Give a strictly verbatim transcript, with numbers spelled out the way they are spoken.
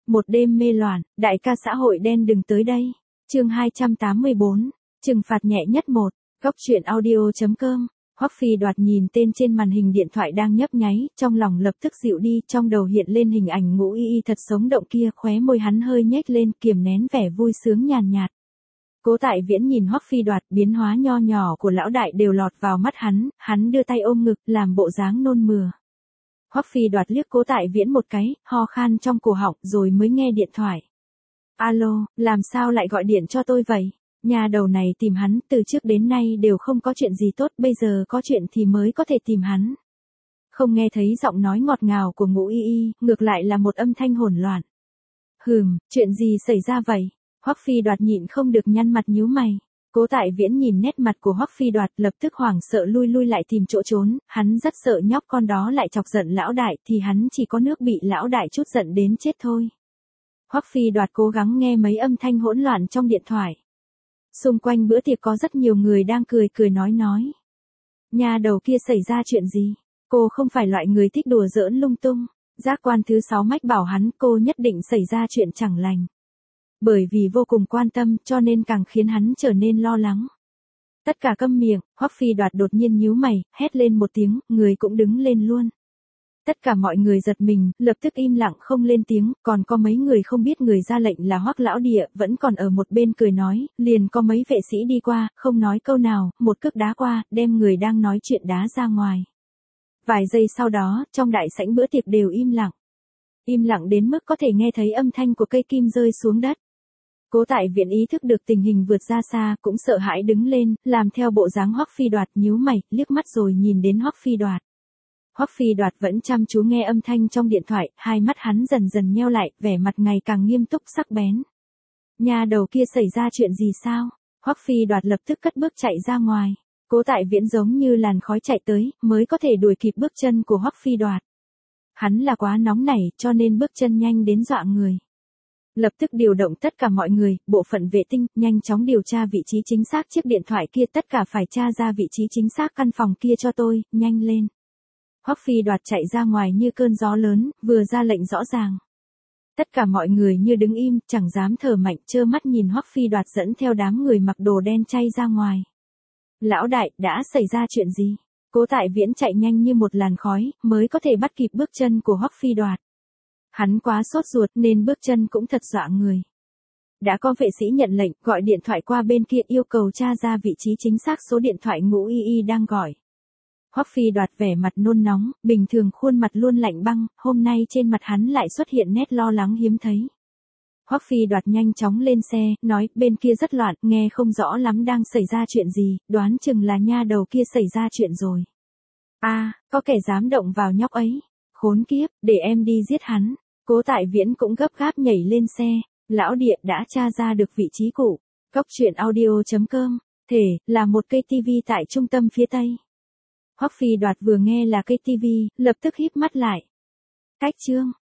Một đêm mê loạn, đại ca xã hội đen đừng tới đây. Chương hai trăm tám mươi bốn, trừng phạt nhẹ nhất một. Góc truyện audio chấm com. Hoắc Phi Đoạt nhìn tên trên màn hình điện thoại đang nhấp nháy, trong lòng lập tức dịu đi, trong đầu hiện lên hình ảnh Ngũ Y Y thật sống động kia, khóe môi hắn hơi nhếch lên, kiềm nén vẻ vui sướng nhàn nhạt. Cố Tại Viễn nhìn Hoắc Phi Đoạt, biến hóa nho nhỏ của lão đại đều lọt vào mắt hắn, hắn đưa tay ôm ngực, làm bộ dáng nôn mửa. Hoắc Phi Đoạt liếc Cố Tại Viễn một cái, ho khan trong cổ họng rồi mới nghe điện thoại. Alo, làm sao lại gọi điện cho tôi vậy? Nhà đầu này tìm hắn từ trước đến nay đều không có chuyện gì tốt, bây giờ có chuyện thì mới có thể tìm hắn. Không nghe thấy giọng nói ngọt ngào của Ngũ Y Y, ngược lại là một âm thanh hỗn loạn. Hừm, chuyện gì xảy ra vậy? Hoắc Phi Đoạt nhịn không được nhăn mặt nhíu mày. Cố Tại Viễn nhìn nét mặt của Hoắc Phi Đoạt lập tức hoảng sợ lui lui lại tìm chỗ trốn, hắn rất sợ nhóc con đó lại chọc giận lão đại thì hắn chỉ có nước bị lão đại chút giận đến chết thôi. Hoắc Phi Đoạt cố gắng nghe mấy âm thanh hỗn loạn trong điện thoại. Xung quanh bữa tiệc có rất nhiều người đang cười cười nói nói. Nhà đầu kia xảy ra chuyện gì? Cô không phải loại người thích đùa giỡn lung tung. Giác quan thứ sáu mách bảo hắn cô nhất định xảy ra chuyện chẳng lành. Bởi vì vô cùng quan tâm cho nên càng khiến hắn trở nên lo lắng. Tất cả câm miệng, Hoắc Phi Đoạt đột nhiên nhíu mày, hét lên một tiếng, người cũng đứng lên luôn. Tất cả mọi người giật mình, lập tức im lặng không lên tiếng, còn có mấy người không biết người ra lệnh là Hoắc lão địa, vẫn còn ở một bên cười nói, liền có mấy vệ sĩ đi qua, không nói câu nào, một cước đá qua, đem người đang nói chuyện đá ra ngoài. Vài giây sau đó, trong đại sảnh bữa tiệc đều im lặng. Im lặng đến mức có thể nghe thấy âm thanh của cây kim rơi xuống đất. Cố Tại Viễn ý thức được tình hình vượt ra xa, cũng sợ hãi đứng lên, làm theo bộ dáng Hoắc Phi Đoạt, nhíu mày, liếc mắt rồi nhìn đến Hoắc Phi Đoạt. Hoắc Phi Đoạt vẫn chăm chú nghe âm thanh trong điện thoại, hai mắt hắn dần dần nheo lại, vẻ mặt ngày càng nghiêm túc sắc bén. Nhà đầu kia xảy ra chuyện gì sao? Hoắc Phi Đoạt lập tức cất bước chạy ra ngoài. Cố Tại Viễn giống như làn khói chạy tới, mới có thể đuổi kịp bước chân của Hoắc Phi Đoạt. Hắn là quá nóng nảy, cho nên bước chân nhanh đến dọa người. Lập tức điều động tất cả mọi người, bộ phận vệ tinh, nhanh chóng điều tra vị trí chính xác chiếc điện thoại kia, tất cả phải tra ra vị trí chính xác căn phòng kia cho tôi, nhanh lên. Hoắc Phi Đoạt chạy ra ngoài như cơn gió lớn, vừa ra lệnh rõ ràng. Tất cả mọi người như đứng im, chẳng dám thở mạnh, trơ mắt nhìn Hoắc Phi Đoạt dẫn theo đám người mặc đồ đen chay ra ngoài. Lão đại, đã xảy ra chuyện gì? Cố Tại Viễn chạy nhanh như một làn khói, mới có thể bắt kịp bước chân của Hoắc Phi Đoạt. Hắn quá sốt ruột nên bước chân cũng thật dọa người. Đã có vệ sĩ nhận lệnh, gọi điện thoại qua bên kia yêu cầu tra ra vị trí chính xác số điện thoại Ngũ Y Y đang gọi. Hoắc Phi Đoạt vẻ mặt nôn nóng, bình thường khuôn mặt luôn lạnh băng, hôm nay trên mặt hắn lại xuất hiện nét lo lắng hiếm thấy. Hoắc Phi Đoạt nhanh chóng lên xe, nói, bên kia rất loạn, nghe không rõ lắm đang xảy ra chuyện gì, đoán chừng là nha đầu kia xảy ra chuyện rồi. A, à, có kẻ dám động vào nhóc ấy. Khốn kiếp, để em đi giết hắn. Cố Tại Viễn cũng gấp gáp nhảy lên xe. Lão địa đã tra ra được vị trí cụ. Góc truyện audio chấm com. Thể, là một cây tivi tại trung tâm phía Tây. Hoắc Phi Đoạt vừa nghe là cây tivi, lập tức híp mắt lại. Cách chương.